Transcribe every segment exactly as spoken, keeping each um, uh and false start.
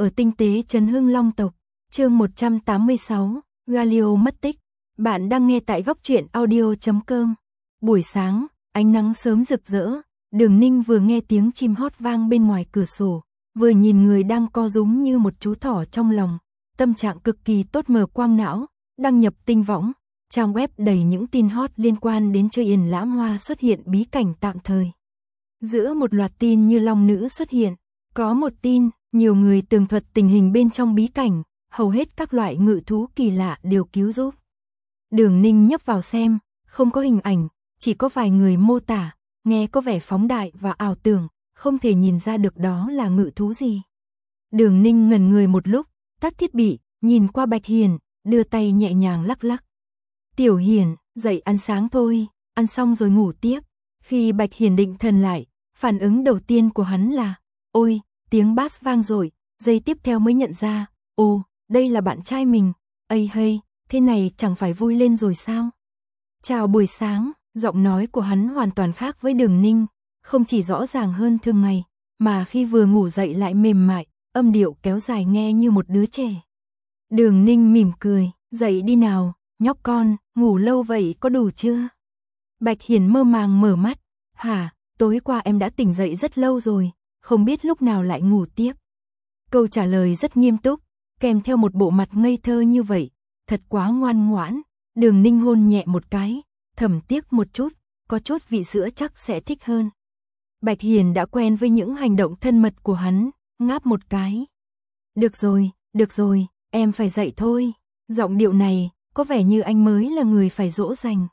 ở tinh tế Trấn Hưng Long tộc, chương một trăm tám mươi sáu, Galio mất tích. Bạn đang nghe tại góc truyện audio chấm com. Buổi sáng, ánh nắng sớm rực rỡ, Đường Ninh vừa nghe tiếng chim hót vang bên ngoài cửa sổ, vừa nhìn người đang co rúm như một chú thỏ trong lòng, tâm trạng cực kỳ tốt, mở quang não, đăng nhập tinh võng, trang web đầy những tin hot liên quan đến chơi Yển Lãng Hoa xuất hiện bí cảnh tạm thời. Giữa một loạt tin như long nữ xuất hiện, có một tin, nhiều người tường thuật tình hình bên trong bí cảnh, hầu hết các loại ngự thú kỳ lạ đều cứu giúp. Đường Ninh nhấp vào xem, không có hình ảnh, chỉ có vài người mô tả, nghe có vẻ phóng đại và ảo tưởng, không thể nhìn ra được đó là ngự thú gì. Đường Ninh ngẩn người một lúc, tắt thiết bị, nhìn qua Bạch Hiền, đưa tay nhẹ nhàng lắc lắc. Tiểu Hiền, dậy ăn sáng thôi, ăn xong rồi ngủ tiếp. Khi Bạch Hiền định thần lại, phản ứng đầu tiên của hắn là, ôi, tiếng bass vang rồi, giây tiếp theo mới nhận ra, ồ, đây là bạn trai mình, ây hay, thế này chẳng phải vui lên rồi sao? Chào buổi sáng, giọng nói của hắn hoàn toàn khác với Đường Ninh, không chỉ rõ ràng hơn thường ngày, mà khi vừa ngủ dậy lại mềm mại, âm điệu kéo dài nghe như một đứa trẻ. Đường Ninh mỉm cười, dậy đi nào, nhóc con, ngủ lâu vậy có đủ chưa? Bạch Hiền mơ màng mở mắt, hả, tối qua em đã tỉnh dậy rất lâu rồi, không biết lúc nào lại ngủ tiếp. Câu trả lời rất nghiêm túc, kèm theo một bộ mặt ngây thơ như vậy, thật quá ngoan ngoãn. Đường Ninh hôn nhẹ một cái, thầm tiếc một chút, có chút vị sữa chắc sẽ thích hơn. Bạch Hiền đã quen với những hành động thân mật của hắn, ngáp một cái. Được rồi, được rồi, em phải dậy thôi. Giọng điệu này, có vẻ như anh mới là người phải dỗ dành.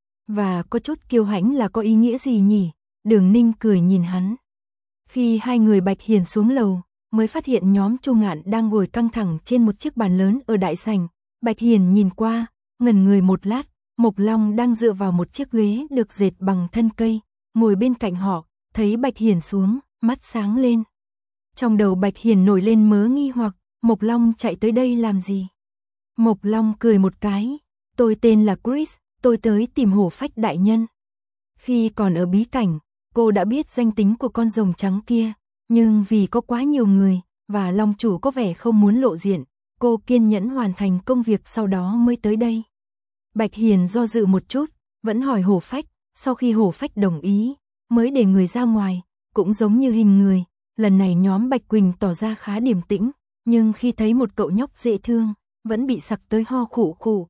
Và có chút kiêu hãnh là có ý nghĩa gì nhỉ? Đường Ninh cười nhìn hắn. Khi hai người Bạch Hiền xuống lầu, mới phát hiện nhóm Chu Ngạn đang ngồi căng thẳng trên một chiếc bàn lớn ở đại sảnh. Bạch Hiền nhìn qua, ngẩn người một lát, Mộc Long đang dựa vào một chiếc ghế được dệt bằng thân cây, ngồi bên cạnh họ, thấy Bạch Hiền xuống, mắt sáng lên. Trong đầu Bạch Hiền nổi lên mớ nghi hoặc, Mộc Long chạy tới đây làm gì? Mộc Long cười một cái, tôi tên là Chris, tôi tới tìm Hổ Phách đại nhân. Khi còn ở bí cảnh, cô đã biết danh tính của con rồng trắng kia, nhưng vì có quá nhiều người, và Long chủ có vẻ không muốn lộ diện, cô kiên nhẫn hoàn thành công việc sau đó mới tới đây. Bạch Hiền do dự một chút, vẫn hỏi Hổ Phách, sau khi Hổ Phách đồng ý, mới để người ra ngoài, cũng giống như hình người. Lần này nhóm Bạch Quỳnh tỏ ra khá điềm tĩnh, nhưng khi thấy một cậu nhóc dễ thương, vẫn bị sặc tới ho khụ khụ.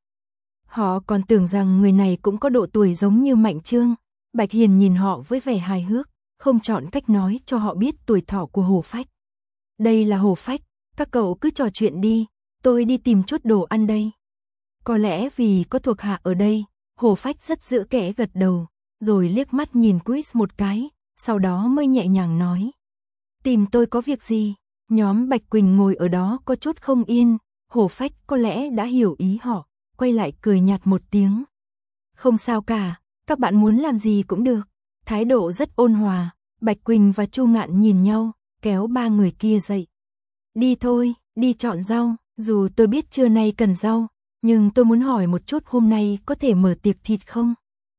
Họ còn tưởng rằng người này cũng có độ tuổi giống như Mạnh Trương. Bạch Hiền nhìn họ với vẻ hài hước, không chọn cách nói cho họ biết tuổi thọ của Hổ Phách. Đây là Hổ Phách, các cậu cứ trò chuyện đi, tôi đi tìm chút đồ ăn đây. Có lẽ vì có thuộc hạ ở đây, Hổ Phách rất giữ kẽ gật đầu, rồi liếc mắt nhìn Chris một cái, sau đó mới nhẹ nhàng nói. Tìm tôi có việc gì? Nhóm Bạch Quỳnh ngồi ở đó có chút không yên, Hổ Phách có lẽ đã hiểu ý họ, quay lại cười nhạt một tiếng. Không sao cả, các bạn muốn làm gì cũng được. Thái độ rất ôn hòa, Bạch Quỳnh và Chu Ngạn nhìn nhau, kéo ba người kia dậy. Đi thôi, đi chọn rau, dù tôi biết trưa nay cần rau, nhưng tôi muốn hỏi một chút hôm nay có thể mở tiệc thịt không?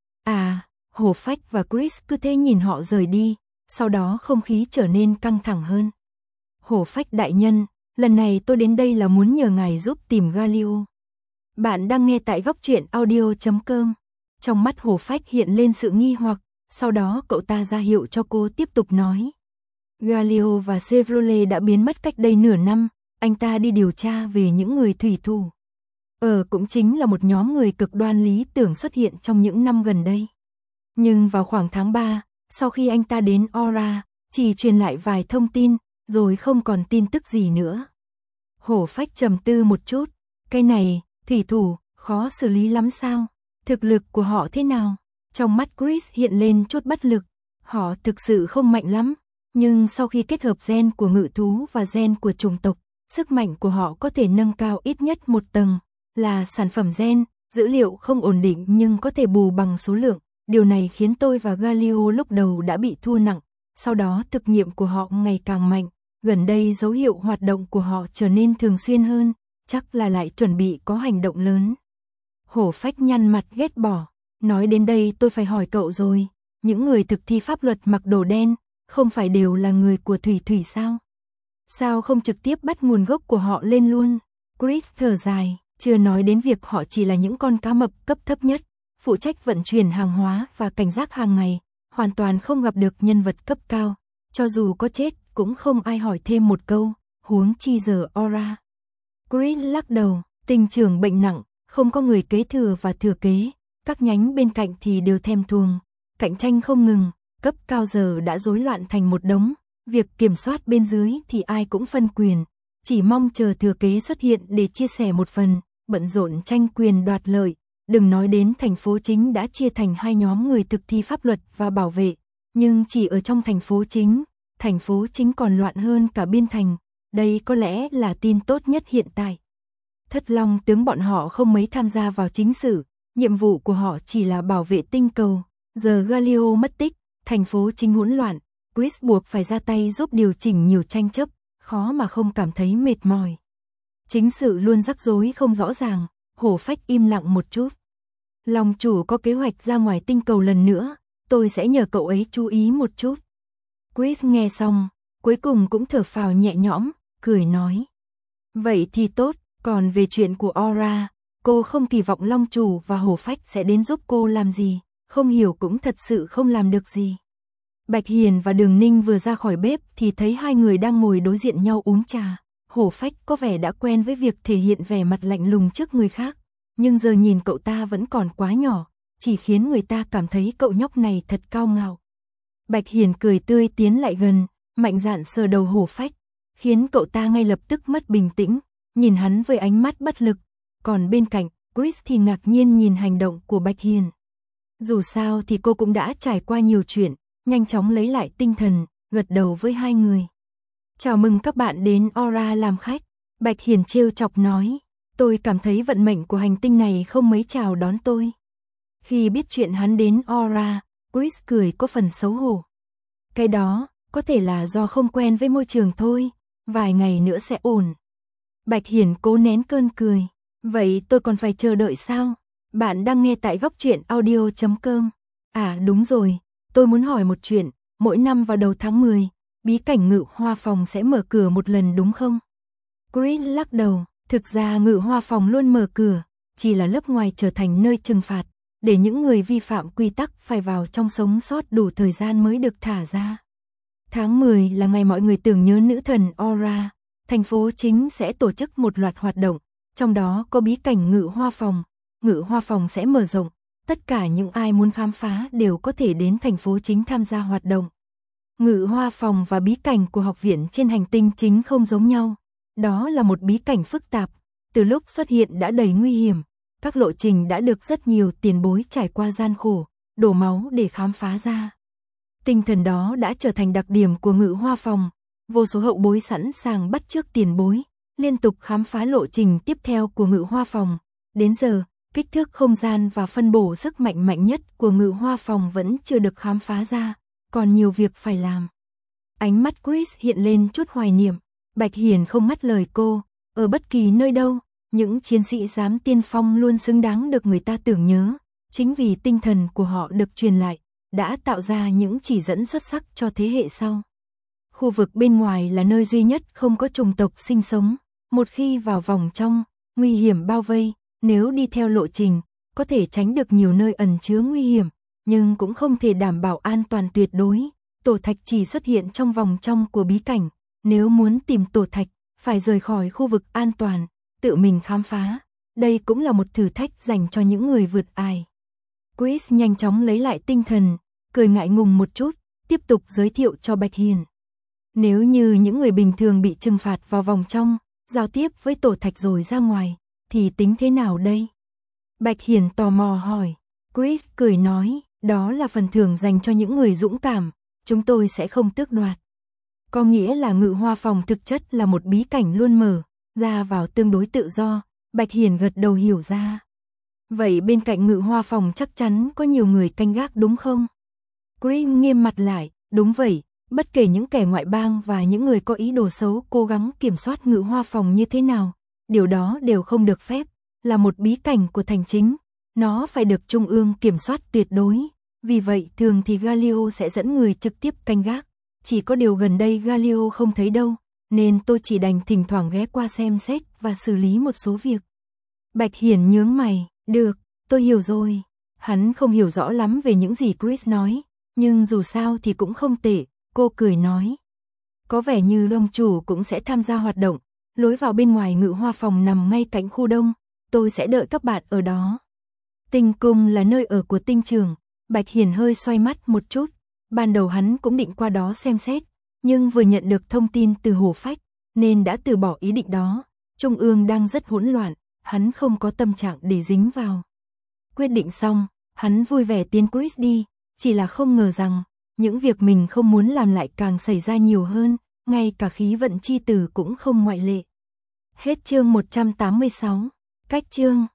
À, Hổ Phách và Chris cứ thế nhìn họ rời đi, sau đó không khí trở nên căng thẳng hơn. Hổ Phách đại nhân, lần này tôi đến đây là muốn nhờ ngài giúp tìm Galio. Bạn đang nghe tại góc truyện audio chấm com. Trong mắt Hổ Phách hiện lên sự nghi hoặc, sau đó cậu ta ra hiệu cho cô tiếp tục nói. Galio và Chevrolet đã biến mất cách đây nửa năm, anh ta đi điều tra về những người thủy thủ. Ờ cũng chính là một nhóm người cực đoan lý tưởng xuất hiện trong những năm gần đây. Nhưng vào khoảng tháng ba, sau khi anh ta đến Aura, chỉ truyền lại vài thông tin, rồi không còn tin tức gì nữa. Hổ Phách trầm tư một chút, cái này, thủy thủ, khó xử lý lắm sao? Thực lực của họ thế nào? Trong mắt Chris hiện lên chút bất lực, họ thực sự không mạnh lắm, nhưng sau khi kết hợp gen của ngự thú và gen của chủng tộc, sức mạnh của họ có thể nâng cao ít nhất một tầng, là sản phẩm gen, dữ liệu không ổn định nhưng có thể bù bằng số lượng. Điều này khiến tôi và Galio lúc đầu đã bị thua nặng, sau đó thực nghiệm của họ ngày càng mạnh, gần đây dấu hiệu hoạt động của họ trở nên thường xuyên hơn, chắc là lại chuẩn bị có hành động lớn. Hổ Phách nhăn mặt ghét bỏ, nói đến đây tôi phải hỏi cậu rồi, những người thực thi pháp luật mặc đồ đen, không phải đều là người của Thủy Thủy sao? Sao không trực tiếp bắt nguồn gốc của họ lên luôn? Chris thở dài, chưa nói đến việc họ chỉ là những con cá mập cấp thấp nhất, phụ trách vận chuyển hàng hóa và cảnh giác hàng ngày, hoàn toàn không gặp được nhân vật cấp cao, cho dù có chết cũng không ai hỏi thêm một câu, huống chi giờ Aura. Chris lắc đầu, tinh trưởng bệnh nặng, không có người kế thừa và thừa kế, các nhánh bên cạnh thì đều thèm thuồng, cạnh tranh không ngừng, cấp cao giờ đã rối loạn thành một đống, việc kiểm soát bên dưới thì ai cũng phân quyền, chỉ mong chờ thừa kế xuất hiện để chia sẻ một phần, bận rộn tranh quyền đoạt lợi, đừng nói đến thành phố chính đã chia thành hai nhóm người thực thi pháp luật và bảo vệ, nhưng chỉ ở trong thành phố chính, thành phố chính còn loạn hơn cả biên thành, đây có lẽ là tin tốt nhất hiện tại. Thất Long tướng bọn họ không mấy tham gia vào chính sự, nhiệm vụ của họ chỉ là bảo vệ tinh cầu, giờ Galileo mất tích, thành phố chính hỗn loạn, Chris buộc phải ra tay giúp điều chỉnh nhiều tranh chấp, khó mà không cảm thấy mệt mỏi. Chính sự luôn rắc rối không rõ ràng, Hổ Phách im lặng một chút. Long chủ có kế hoạch ra ngoài tinh cầu lần nữa, tôi sẽ nhờ cậu ấy chú ý một chút. Chris nghe xong, cuối cùng cũng thở phào nhẹ nhõm, cười nói. Vậy thì tốt, còn về chuyện của Aura, cô không kỳ vọng Long chủ và Hổ Phách sẽ đến giúp cô làm gì, không hiểu cũng thật sự không làm được gì. Bạch Hiền và Đường Ninh vừa ra khỏi bếp thì thấy hai người đang ngồi đối diện nhau uống trà. Hổ Phách có vẻ đã quen với việc thể hiện vẻ mặt lạnh lùng trước người khác, nhưng giờ nhìn cậu ta vẫn còn quá nhỏ, chỉ khiến người ta cảm thấy cậu nhóc này thật cao ngạo. Bạch Hiền cười tươi tiến lại gần, mạnh dạn sờ đầu Hổ Phách, khiến cậu ta ngay lập tức mất bình tĩnh, nhìn hắn với ánh mắt bất lực, còn bên cạnh, Chris thì ngạc nhiên nhìn hành động của Bạch Hiền. Dù sao thì cô cũng đã trải qua nhiều chuyện, nhanh chóng lấy lại tinh thần, gật đầu với hai người. Chào mừng các bạn đến Aura làm khách, Bạch Hiền trêu chọc nói, tôi cảm thấy vận mệnh của hành tinh này không mấy chào đón tôi. Khi biết chuyện hắn đến Aura, Chris cười có phần xấu hổ. Cái đó, có thể là do không quen với môi trường thôi, vài ngày nữa sẽ ổn. Bạch Hiền cố nén cơn cười, vậy tôi còn phải chờ đợi sao? Bạn đang nghe tại góc truyện audio chấm com. À đúng rồi, tôi muốn hỏi một chuyện, mỗi năm vào đầu tháng mười, bí cảnh Ngự Hoa Phòng sẽ mở cửa một lần đúng không? Chris lắc đầu, thực ra Ngự Hoa Phòng luôn mở cửa, chỉ là lớp ngoài trở thành nơi trừng phạt, để những người vi phạm quy tắc phải vào trong sống sót đủ thời gian mới được thả ra. Tháng mười là ngày mọi người tưởng nhớ nữ thần Aura, thành phố chính sẽ tổ chức một loạt hoạt động, trong đó có bí cảnh Ngự Hoa Phòng. Ngự Hoa Phòng sẽ mở rộng, tất cả những ai muốn khám phá đều có thể đến thành phố chính tham gia hoạt động. Ngự Hoa Phòng và bí cảnh của học viện trên hành tinh chính không giống nhau. Đó là một bí cảnh phức tạp, từ lúc xuất hiện đã đầy nguy hiểm, các lộ trình đã được rất nhiều tiền bối trải qua gian khổ, đổ máu để khám phá ra. Tinh thần đó đã trở thành đặc điểm của Ngự Hoa Phòng, vô số hậu bối sẵn sàng bắt chước tiền bối, liên tục khám phá lộ trình tiếp theo của Ngự Hoa Phòng. Đến giờ, kích thước không gian và phân bổ sức mạnh mạnh nhất của Ngự Hoa Phòng vẫn chưa được khám phá ra, còn nhiều việc phải làm. Ánh mắt Chris hiện lên chút hoài niệm, Bạch Hiền không ngắt lời cô, ở bất kỳ nơi đâu, những chiến sĩ giám tiên phong luôn xứng đáng được người ta tưởng nhớ, chính vì tinh thần của họ được truyền lại, đã tạo ra những chỉ dẫn xuất sắc cho thế hệ sau. Khu vực bên ngoài là nơi duy nhất không có chủng tộc sinh sống, một khi vào vòng trong, nguy hiểm bao vây, nếu đi theo lộ trình, có thể tránh được nhiều nơi ẩn chứa nguy hiểm, nhưng cũng không thể đảm bảo an toàn tuyệt đối. Tổ thạch chỉ xuất hiện trong vòng trong của bí cảnh, nếu muốn tìm tổ thạch, phải rời khỏi khu vực an toàn, tự mình khám phá. Đây cũng là một thử thách dành cho những người vượt ải. Chris nhanh chóng lấy lại tinh thần, cười ngại ngùng một chút, tiếp tục giới thiệu cho Bạch Hiền. Nếu như những người bình thường bị trừng phạt vào vòng trong, giao tiếp với tổ thạch rồi ra ngoài, thì tính thế nào đây? Bạch Hiền tò mò hỏi. Chris cười nói, đó là phần thưởng dành cho những người dũng cảm, chúng tôi sẽ không tước đoạt. Có nghĩa là Ngự Hoa Phòng thực chất là một bí cảnh luôn mở, ra vào tương đối tự do. Bạch Hiền gật đầu hiểu ra. Vậy bên cạnh Ngự Hoa Phòng chắc chắn có nhiều người canh gác đúng không? Chris nghiêm mặt lại, đúng vậy, bất kể những kẻ ngoại bang và những người có ý đồ xấu cố gắng kiểm soát Ngự Hoa Phòng như thế nào, điều đó đều không được phép, là một bí cảnh của thành chính, nó phải được trung ương kiểm soát tuyệt đối, vì vậy thường thì Galileo sẽ dẫn người trực tiếp canh gác, chỉ có điều gần đây Galileo không thấy đâu, nên tôi chỉ đành thỉnh thoảng ghé qua xem xét và xử lý một số việc. Bạch Hiển nhướng mày, được, tôi hiểu rồi. Hắn không hiểu rõ lắm về những gì Chris nói, nhưng dù sao thì cũng không tệ, cô cười nói. Có vẻ như ông chủ cũng sẽ tham gia hoạt động, lối vào bên ngoài ngự hoa phòng nằm ngay cạnh khu đông, tôi sẽ đợi các bạn ở đó. Tinh cung là nơi ở của tinh trường, Bạch Hiển hơi xoay mắt một chút, ban đầu hắn cũng định qua đó xem xét, nhưng vừa nhận được thông tin từ Hồ Phách, nên đã từ bỏ ý định đó, Trung ương đang rất hỗn loạn, hắn không có tâm trạng để dính vào. Quyết định xong, hắn vui vẻ tiến Chris đi, chỉ là không ngờ rằng, những việc mình không muốn làm lại càng xảy ra nhiều hơn, ngay cả khí vận chi tử cũng không ngoại lệ. Hết chương một trăm tám mươi sáu, cách chương.